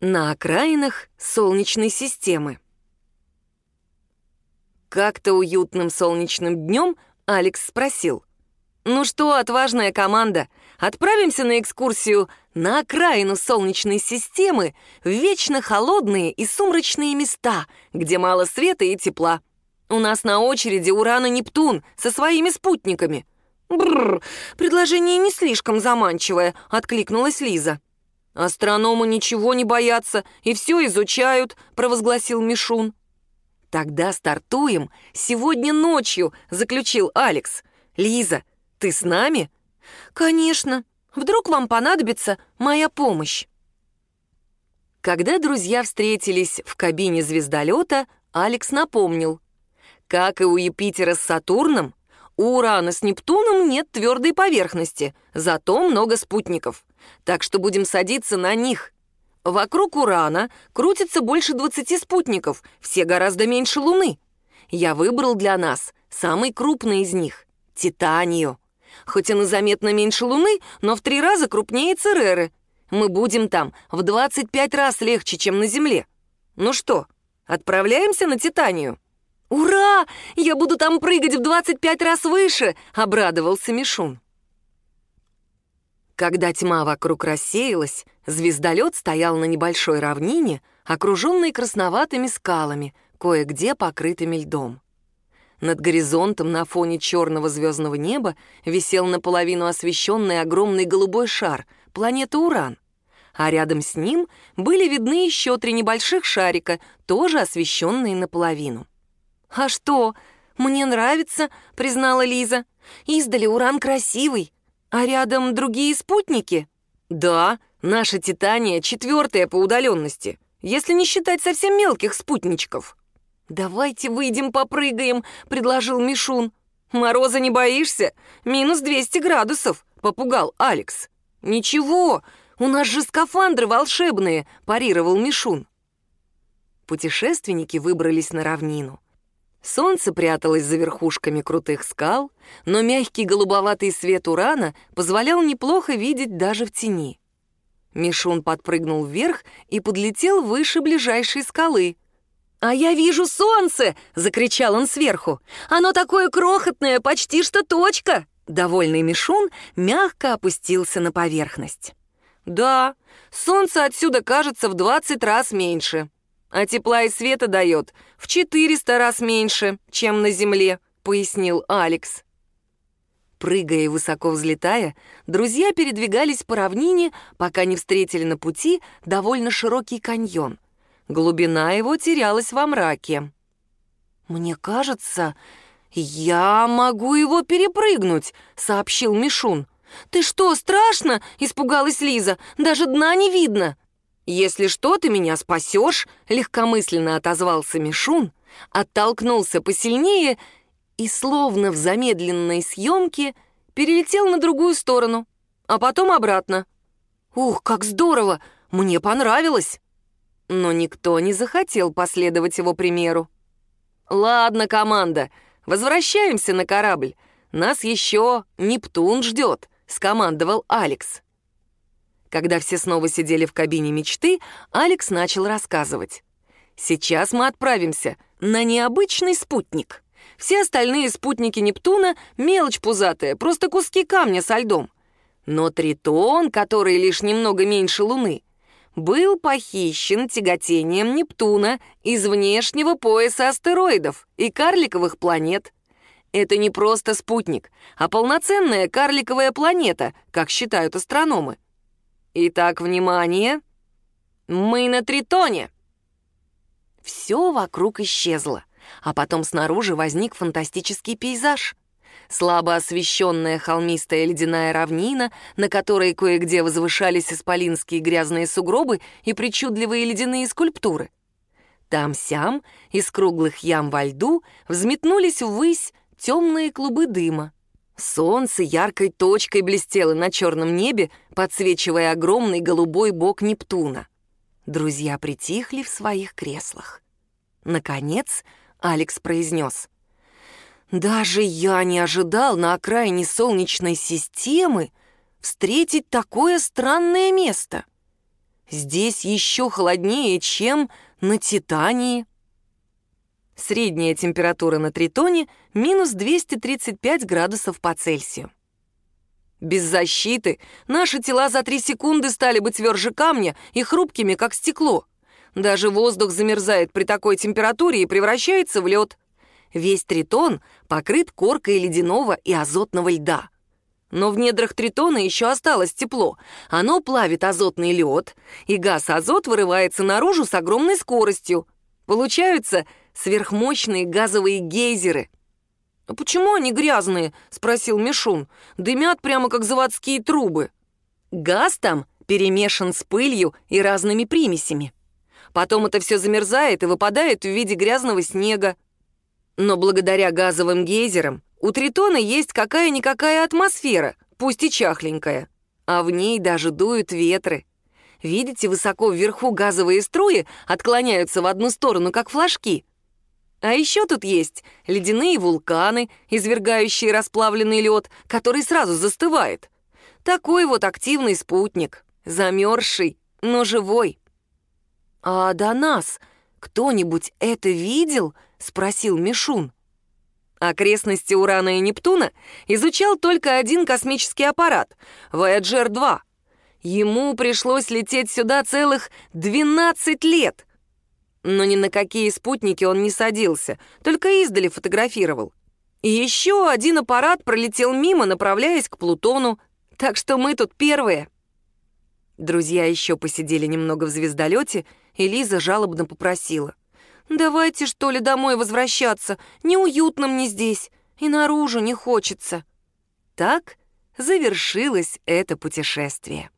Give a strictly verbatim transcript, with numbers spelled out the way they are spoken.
На окраинах Солнечной системы. Как-то уютным солнечным днем Алекс спросил: «Ну что, отважная команда, отправимся на экскурсию на окраину Солнечной системы в вечно холодные и сумрачные места, где мало света и тепла. У нас на очереди Уран и Нептун со своими спутниками». «Бррр, предложение не слишком заманчивое», — откликнулась Лиза. «Астрономы ничего не боятся и все изучают», — провозгласил Мишун. «Тогда стартуем сегодня ночью», — заключил Алекс. «Лиза, ты с нами?» «Конечно. Вдруг вам понадобится моя помощь». Когда друзья встретились в кабине звездолета, Алекс напомнил: как и у Юпитера с Сатурном, у Урана с Нептуном нет твердой поверхности, зато много спутников. Так что будем садиться на них. Вокруг Урана крутится больше двадцати спутников, все гораздо меньше Луны. Я выбрал для нас самый крупный из них — Титанию. Хоть он и заметно меньше Луны, но в три раза крупнее Цереры. Мы будем там в двадцать пять раз легче, чем на Земле. Ну что, отправляемся на Титанию? «Ура! Я буду там прыгать в двадцать пять раз выше!» — обрадовался Мишун. Когда тьма вокруг рассеялась, звездолет стоял на небольшой равнине, окруженной красноватыми скалами, кое-где покрытыми льдом. Над горизонтом на фоне черного звездного неба висел наполовину освещенный огромный голубой шар — планета Уран, а рядом с ним были видны еще три небольших шарика, тоже освещенные наполовину. «А что, мне нравится», — признала Лиза. «Издали Уран красивый. А рядом другие спутники?» «Да, наша Титания четвертая по удаленности, если не считать совсем мелких спутничков». «Давайте выйдем попрыгаем», — предложил Мишун. «Мороза не боишься? Минус двести градусов», — попугал Алекс. «Ничего, у нас же скафандры волшебные», — парировал Мишун. Путешественники выбрались на равнину. Солнце пряталось за верхушками крутых скал, но мягкий голубоватый свет Урана позволял неплохо видеть даже в тени. Мишун подпрыгнул вверх и подлетел выше ближайшей скалы. «А я вижу солнце!» — закричал он сверху. «Оно такое крохотное, почти что точка!» Довольный Мишун мягко опустился на поверхность. «Да, солнце отсюда кажется в двадцать раз меньше, а тепла и света дает в четыреста раз меньше, чем на Земле», — пояснил Алекс. Прыгая и высоко взлетая, друзья передвигались по равнине, пока не встретили на пути довольно широкий каньон. Глубина его терялась во мраке. «Мне кажется, я могу его перепрыгнуть», — сообщил Мишун. «Ты что, страшно?» — испугалась Лиза. «Даже дна не видно». «Если что, ты меня спасешь», — легкомысленно отозвался Мишун, оттолкнулся посильнее и, словно в замедленной съемке, перелетел на другую сторону, а потом обратно. «Ух, как здорово! Мне понравилось!» Но никто не захотел последовать его примеру. «Ладно, команда, возвращаемся на корабль. Нас еще Нептун ждет», — скомандовал Алекс. Когда все снова сидели в кабине мечты, Алекс начал рассказывать. «Сейчас мы отправимся на необычный спутник. Все остальные спутники Нептуна — мелочь пузатая, просто куски камня со льдом. Но Тритон, который лишь немного меньше Луны, был похищен тяготением Нептуна из внешнего пояса астероидов и карликовых планет. Это не просто спутник, а полноценная карликовая планета, как считают астрономы. Итак, внимание! Мы на Тритоне!» Все вокруг исчезло, а потом снаружи возник фантастический пейзаж. Слабо освещенная холмистая ледяная равнина, на которой кое-где возвышались исполинские грязные сугробы и причудливые ледяные скульптуры. Там-сям из круглых ям во льду взметнулись ввысь темные клубы дыма. Солнце яркой точкой блестело на черном небе, подсвечивая огромный голубой бок Нептуна. Друзья притихли в своих креслах. Наконец Алекс произнес: «Даже я не ожидал на окраине Солнечной системы встретить такое странное место. здесь еще холоднее, чем на Титании. Средняя температура на Тритоне — минус двести тридцать пять градусов по Цельсию. Без защиты наши тела за три секунды стали бы тверже камня и хрупкими, как стекло. Даже воздух замерзает при такой температуре и превращается в лед. Весь Тритон покрыт коркой ледяного и азотного льда. Но в недрах Тритона еще осталось тепло. Оно плавит азотный лед, и газ азот вырывается наружу с огромной скоростью. Получаются сверхмощные газовые гейзеры. «А почему они грязные?» — спросил Мишун. «Дымят прямо как заводские трубы». Газ там перемешан с пылью и разными примесями. Потом это все замерзает и выпадает в виде грязного снега. Но благодаря газовым гейзерам у Тритона есть какая-никакая атмосфера, пусть и чахленькая, а в ней даже дуют ветры. Видите, высоко вверху газовые струи отклоняются в одну сторону, как флажки. А еще тут есть ледяные вулканы, извергающие расплавленный лед, который сразу застывает. Такой вот активный спутник, замерзший, но живой. «А до нас кто-нибудь это видел?» — спросил Мишун. Окрестности Урана и Нептуна изучал только один космический аппарат — Вояджер два. Ему пришлось лететь сюда целых двенадцать лет. Но ни на какие спутники он не садился, только издали фотографировал. И еще один аппарат пролетел мимо, направляясь к Плутону, так что мы тут первые. Друзья еще посидели немного в звездолете, и Лиза жалобно попросила: «Давайте, что ли, домой возвращаться, неуютно мне здесь, и наружу не хочется». Так завершилось это путешествие.